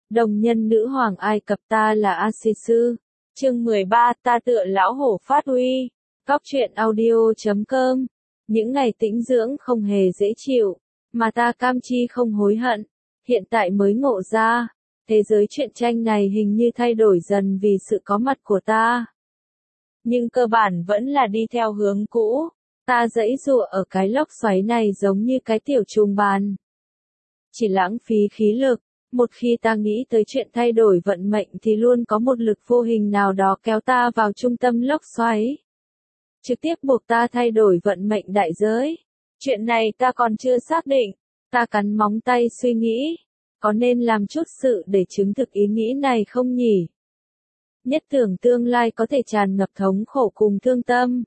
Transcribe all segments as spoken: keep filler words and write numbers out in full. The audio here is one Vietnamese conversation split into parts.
Đồng nhân nữ hoàng Ai Cập ta là Asisu. Chương mười ba ta tựa lão hổ phát uy. Cóc truyện audio chấm com. Những ngày tĩnh dưỡng không hề dễ chịu, mà ta cam chi không hối hận. Hiện tại mới ngộ ra, thế giới truyện tranh này hình như thay đổi dần vì sự có mặt của ta. Nhưng cơ bản vẫn là đi theo hướng cũ. Ta giãy giụa ở cái lốc xoáy này giống như cái tiểu trùng bàn. Chỉ lãng phí khí lực. Một khi ta nghĩ tới chuyện thay đổi vận mệnh thì luôn có một lực vô hình nào đó kéo ta vào trung tâm lốc xoáy. Trực tiếp buộc ta thay đổi vận mệnh đại giới. Chuyện này ta còn chưa xác định. Ta cắn móng tay suy nghĩ. Có nên làm chút sự để chứng thực ý nghĩ này không nhỉ? Nhất tưởng tương lai có thể tràn ngập thống khổ cùng thương tâm.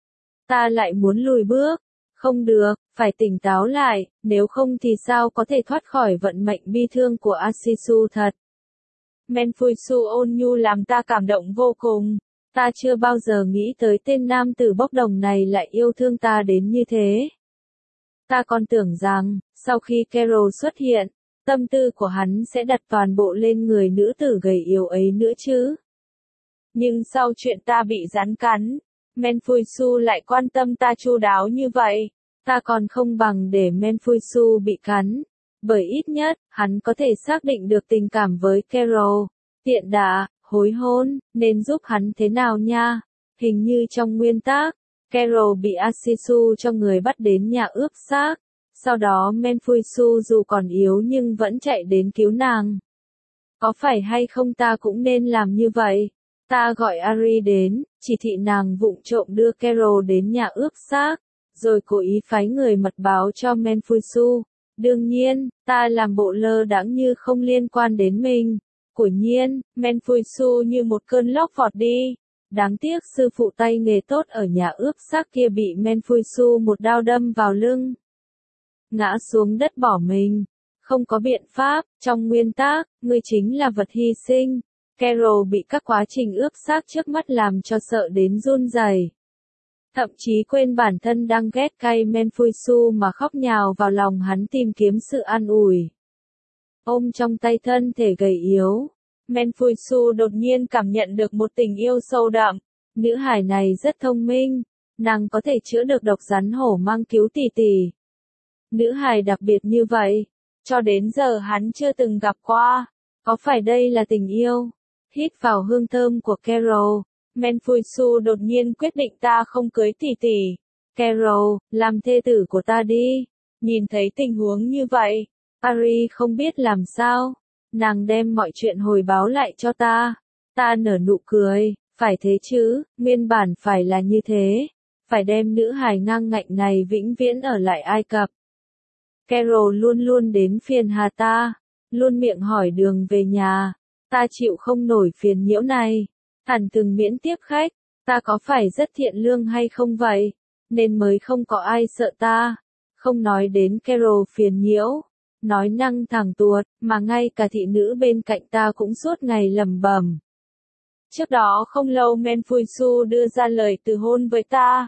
Ta lại muốn lùi bước. Không được, phải tỉnh táo lại, nếu không thì sao có thể thoát khỏi vận mệnh bi thương của Asisu thật. Menfuisu ôn nhu làm ta cảm động vô cùng. Ta chưa bao giờ nghĩ tới tên nam tử bốc đồng này lại yêu thương ta đến như thế. Ta còn tưởng rằng, sau khi Carol xuất hiện, tâm tư của hắn sẽ đặt toàn bộ lên người nữ tử gầy yếu ấy nữa chứ. Nhưng sau chuyện ta bị rắn cắn, Menfuisu lại quan tâm ta chu đáo như vậy. Ta còn không bằng để Menfuisu bị cắn. Bởi ít nhất, hắn có thể xác định được tình cảm với Carol. Tiện đà, hối hôn, nên giúp hắn thế nào nha? Hình như trong nguyên tắc, Carol bị Asisu cho người bắt đến nhà ướp xác. Sau đó Menfuisu dù còn yếu nhưng vẫn chạy đến cứu nàng. Có phải hay không ta cũng nên làm như vậy? Ta gọi Ari đến, chỉ thị nàng vụng trộm đưa Carol đến nhà ướp xác, rồi cố ý phái người mật báo cho Menfuisu. Đương nhiên, ta làm bộ lơ đãng như không liên quan đến mình. Quả nhiên, Menfuisu như một cơn lốc vọt đi. Đáng tiếc sư phụ tay nghề tốt ở nhà ướp xác kia bị Menfuisu một đao đâm vào lưng. Ngã xuống đất bỏ mình. Không có biện pháp, trong nguyên tắc, ngươi chính là vật hy sinh. Carol bị các quá trình ướp xác trước mắt làm cho sợ đến run rẩy. Thậm chí quên bản thân đang ghét cay Menfuisu mà khóc nhào vào lòng hắn tìm kiếm sự an ủi. Ôm trong tay thân thể gầy yếu, Menfuisu đột nhiên cảm nhận được một tình yêu sâu đậm. Nữ hài này rất thông minh, nàng có thể chữa được độc rắn hổ mang cứu tỷ tỷ. Nữ hài đặc biệt như vậy, cho đến giờ hắn chưa từng gặp qua. Có phải đây là tình yêu? Hít vào hương thơm của Carol, Menfuisu đột nhiên quyết định ta không cưới tỷ tỷ. Carol, làm thê tử của ta đi. Nhìn thấy tình huống như vậy, Ari không biết làm sao. Nàng đem mọi chuyện hồi báo lại cho ta. Ta nở nụ cười, phải thế chứ, nguyên bản phải là như thế. Phải đem nữ hài ngang ngạnh này vĩnh viễn ở lại Ai Cập. Carol luôn luôn đến phiền hà ta, luôn miệng hỏi đường về nhà. Ta chịu không nổi phiền nhiễu này. Hẳn từng miễn tiếp khách, ta có phải rất thiện lương hay không vậy? Nên mới không có ai sợ ta. Không nói đến Carol phiền nhiễu, nói năng thẳng tuột, mà ngay cả thị nữ bên cạnh ta cũng suốt ngày lẩm bẩm. Trước đó không lâu Menfuisu đưa ra lời từ hôn với ta.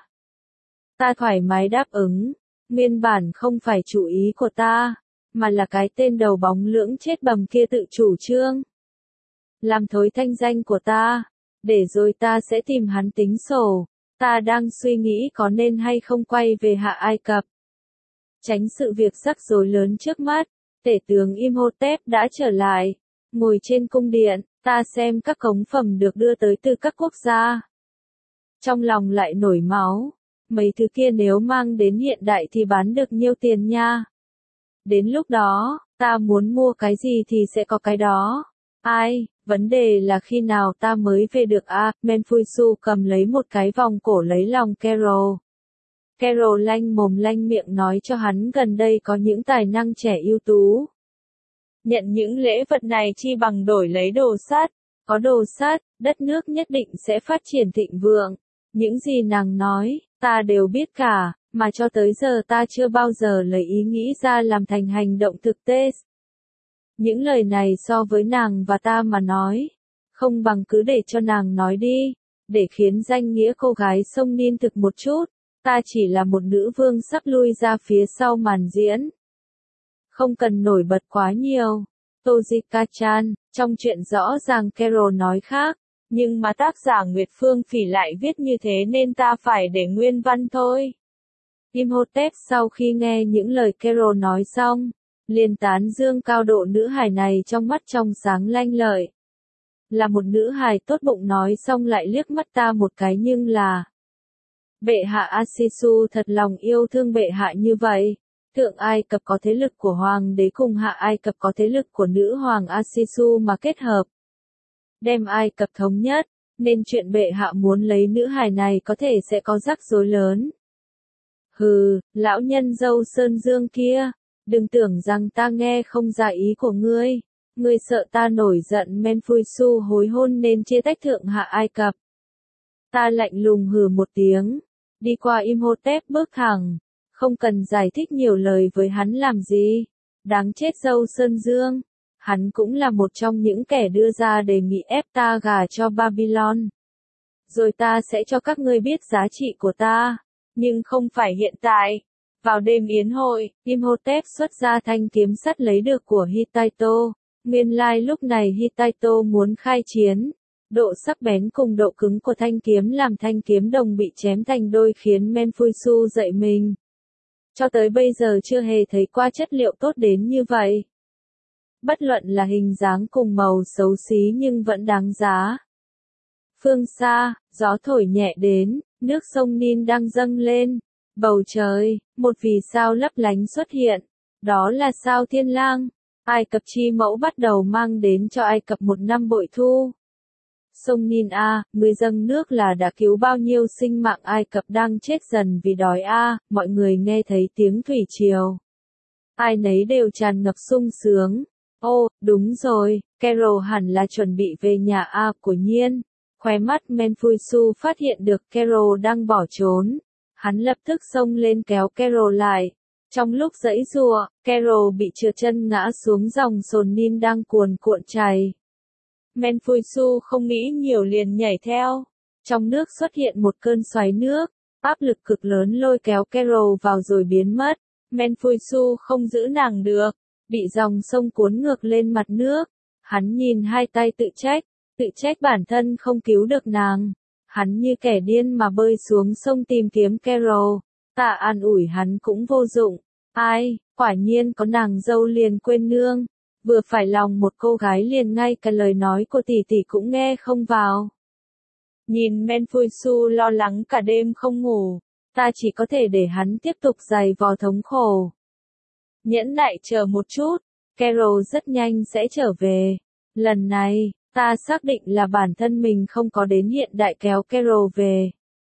Ta thoải mái đáp ứng, nguyên bản không phải chủ ý của ta, mà là cái tên đầu bóng lưỡng chết bầm kia tự chủ trương. Làm thối thanh danh của ta, để rồi ta sẽ tìm hắn tính sổ. Ta đang suy nghĩ có nên hay không quay về Hạ Ai Cập. Tránh sự việc rắc rối lớn trước mắt, tể tướng Imhotep đã trở lại. Ngồi trên cung điện, ta xem các cống phẩm được đưa tới từ các quốc gia. Trong lòng lại nổi máu. Mấy thứ kia nếu mang đến hiện đại thì bán được nhiêu tiền nha. Đến lúc đó, ta muốn mua cái gì thì sẽ có cái đó. Ai, vấn đề là khi nào ta mới về được à? Menfuisu cầm lấy một cái vòng cổ lấy lòng Carol. Carol lanh mồm lanh miệng nói cho hắn gần đây có những tài năng trẻ ưu tú. Nhận những lễ vật này chi bằng đổi lấy đồ sắt. Có đồ sắt, đất nước nhất định sẽ phát triển thịnh vượng. Những gì nàng nói, ta đều biết cả, mà cho tới giờ ta chưa bao giờ lấy ý nghĩ ra làm thành hành động thực tế. Những lời này so với nàng và ta mà nói, không bằng cứ để cho nàng nói đi, để khiến danh nghĩa cô gái sông Nin thực một chút. Ta chỉ là một nữ vương sắp lui ra phía sau màn diễn. Không cần nổi bật quá nhiều. Tojika-chan, Trong chuyện rõ ràng Carol nói khác, nhưng mà tác giả Nguyệt Phương Phỉ lại viết như thế nên ta phải để nguyên văn thôi. Imhotep sau khi nghe những lời Carol nói xong, liền tán dương cao độ nữ hài này trong mắt trong sáng lanh lợi. Là một nữ hài tốt bụng nói xong lại liếc mắt ta một cái nhưng là. Bệ hạ Asisu thật lòng yêu thương bệ hạ như vậy. Thượng Ai Cập có thế lực của hoàng đế cùng Hạ Ai Cập có thế lực của nữ hoàng Asisu mà kết hợp. Đem Ai Cập thống nhất, nên chuyện bệ hạ muốn lấy nữ hài này có thể sẽ có rắc rối lớn. Hừ, lão nhân dâu Sơn Dương kia, đừng tưởng rằng ta nghe không ra ý của ngươi. Ngươi sợ ta nổi giận Menfuisu hối hôn nên chia tách Thượng Hạ Ai Cập. Ta lạnh lùng hừ một tiếng, đi qua Imhotep bước thẳng, không cần giải thích nhiều lời với hắn làm gì. Đáng chết dâu Sơn Dương, hắn cũng là một trong những kẻ đưa ra đề nghị ép ta gả cho Babylon. Rồi ta sẽ cho các ngươi biết giá trị của ta, nhưng không phải hiện tại. Vào đêm yến hội, Imhotep xuất ra thanh kiếm sắt lấy được của Hittito. Nguyên lai lúc này Hittito muốn khai chiến. Độ sắc bén cùng độ cứng của thanh kiếm làm thanh kiếm đồng bị chém thành đôi khiến Menfuisu giận mình. Cho tới bây giờ chưa hề thấy qua chất liệu tốt đến như vậy. Bất luận là hình dáng cùng màu xấu xí nhưng vẫn đáng giá. Phương xa, gió thổi nhẹ đến, nước sông Nin đang dâng lên. Bầu trời, một vì sao lấp lánh xuất hiện. Đó là sao Thiên Lang. Ai Cập chi mẫu bắt đầu mang đến cho Ai Cập một năm bội thu. Sông Nin a, người dâng nước là đã cứu bao nhiêu sinh mạng Ai Cập đang chết dần vì đói a, mọi người nghe thấy tiếng thủy triều. Ai nấy đều tràn ngập sung sướng. Ô, đúng rồi, Carol hẳn là chuẩn bị về nhà a của nhiên. Khóe mắt Menfuisu phát hiện được Carol đang bỏ trốn. Hắn lập tức xông lên kéo Carol lại. Trong lúc giãy giụa, Carol bị trượt chân ngã xuống dòng sồn Nin đang cuồn cuộn chảy. Menfuisu không nghĩ nhiều liền nhảy theo. Trong nước xuất hiện một cơn xoáy nước, áp lực cực lớn lôi kéo Carol vào rồi biến mất. Menfuisu không giữ nàng được, bị dòng sông cuốn ngược lên mặt nước. Hắn nhìn hai tay tự trách, tự trách bản thân không cứu được nàng. Hắn như kẻ điên mà bơi xuống sông tìm kiếm Carol. Ta an ủi hắn cũng vô dụng. Ai, quả nhiên có nàng dâu liền quên nương. Vừa phải lòng một cô gái liền ngay cả lời nói của tỷ tỷ cũng nghe không vào. Nhìn Menfuisu lo lắng cả đêm không ngủ, ta chỉ có thể để hắn tiếp tục giày vò thống khổ. Nhẫn nại chờ một chút, Carol rất nhanh sẽ trở về. Lần này, ta xác định là bản thân mình không có đến hiện đại kéo Carol về.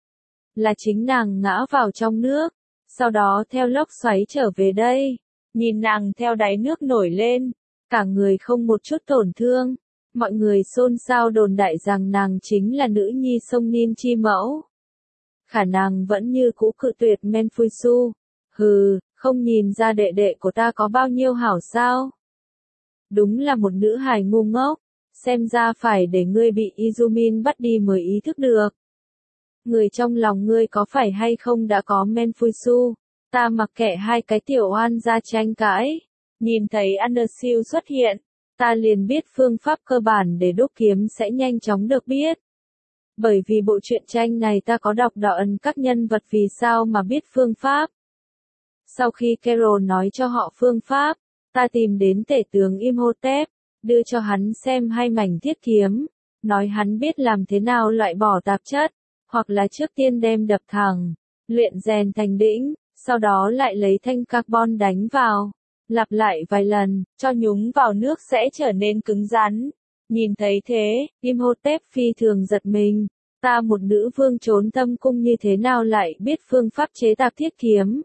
Là chính nàng ngã vào trong nước, sau đó theo lốc xoáy trở về đây. Nhìn nàng theo đáy nước nổi lên, cả người không một chút tổn thương. Mọi người xôn xao đồn đại rằng nàng chính là nữ nhi sông Nin chi mẫu. Khả năng vẫn như cũ cự tuyệt Menfuisu. Hừ, không nhìn ra đệ đệ của ta có bao nhiêu hảo sao? Đúng là một nữ hài ngu ngốc, xem ra phải để ngươi bị Izumin bắt đi mới ý thức được. Người trong lòng ngươi có phải hay không đã có Menfuisu? Ta mặc kệ hai cái tiểu oan ra tranh cãi. Nhìn thấy Undersill xuất hiện, ta liền biết phương pháp cơ bản để đúc kiếm sẽ nhanh chóng được biết. Bởi vì bộ truyện tranh này ta có đọc đoạn các nhân vật vì sao mà biết phương pháp. Sau khi Carol nói cho họ phương pháp, ta tìm đến tể tướng Imhotep, đưa cho hắn xem hai mảnh thiết kiếm, nói hắn biết làm thế nào loại bỏ tạp chất, hoặc là trước tiên đem đập thẳng, luyện rèn thành đĩnh, sau đó lại lấy thanh carbon đánh vào. Lặp lại vài lần, cho nhúng vào nước sẽ trở nên cứng rắn. Nhìn thấy thế, Imhotep phi thường giật mình. Ta một nữ vương trốn thâm cung như thế nào lại biết phương pháp chế tác thiết kiếm.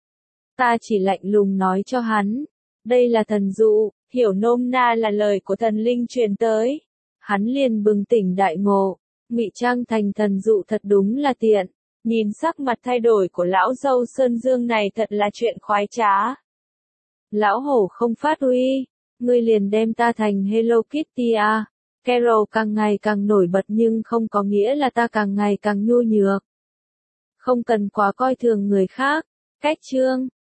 Ta chỉ lạnh lùng nói cho hắn. Đây là thần dụ, hiểu nôm na là lời của thần linh truyền tới. Hắn liền bừng tỉnh đại ngộ. Ngụy trang thành thần dụ thật đúng là tiện. Nhìn sắc mặt thay đổi của lão dâu Sơn Dương này thật là chuyện khoái trá. Lão hổ không phát uy, ngươi liền đem ta thành Hello Kitty à. Carol càng ngày càng nổi bật nhưng không có nghĩa là ta càng ngày càng nhu nhược. Không cần quá coi thường người khác. Cách chương